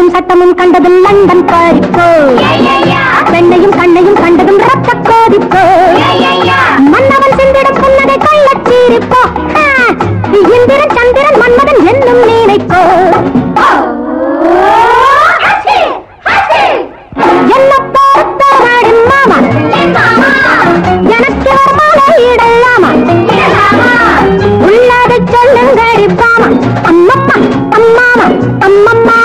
சட்டமும் சட்டமும் கண்டதும் லண்டன் பாரிப்போ பெண்ணையும் கண்ணையும் கண்டதும் ரத்த கோதிப்போ மன்னவன் சிந்திடம் புன்னகை கள்ளச்சீரிப்போ இந்திரன் சந்திரன் மன்மதன் என்னும் நினைப்போ என்ன பார்த்தாடி மாமா எனக்கு ஒரு மாலை இடலாமா உள்ளதை சொல்லுங்கடி பாமா அம்மம்மா அம்மாமா அம்மம்மா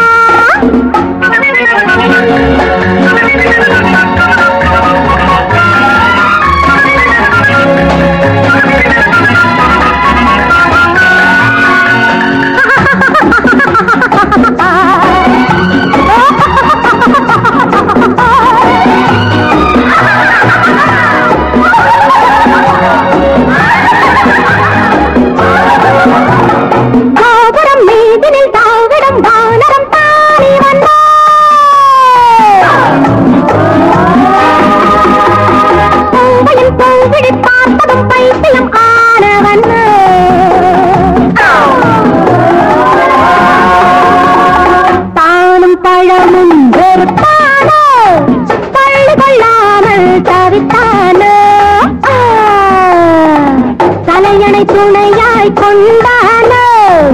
துணையாய் கொண்டானோ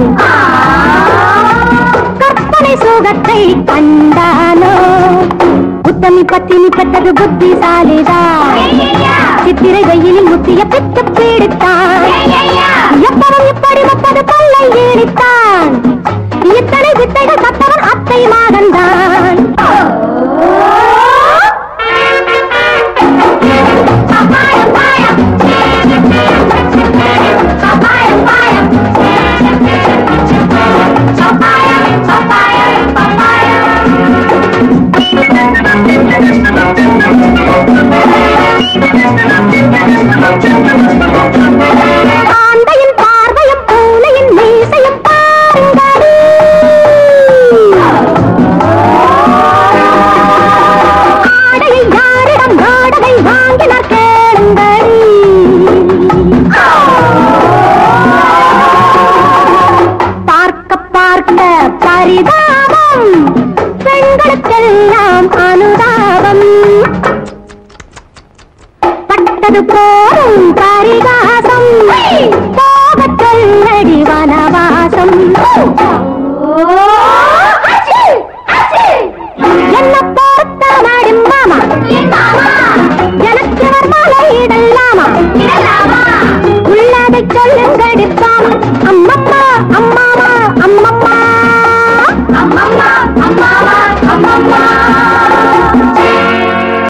கற்பனை சுகத்தை கண்டானோ உத்தமி பத்தினி பெற்றது புத்திசாலிதா சித்திரை வெயிலில் முத்திய பெற்று பீடித்தான் எப்பவும் இப்படி முப்பது கொள்ளை ஏறித்தான்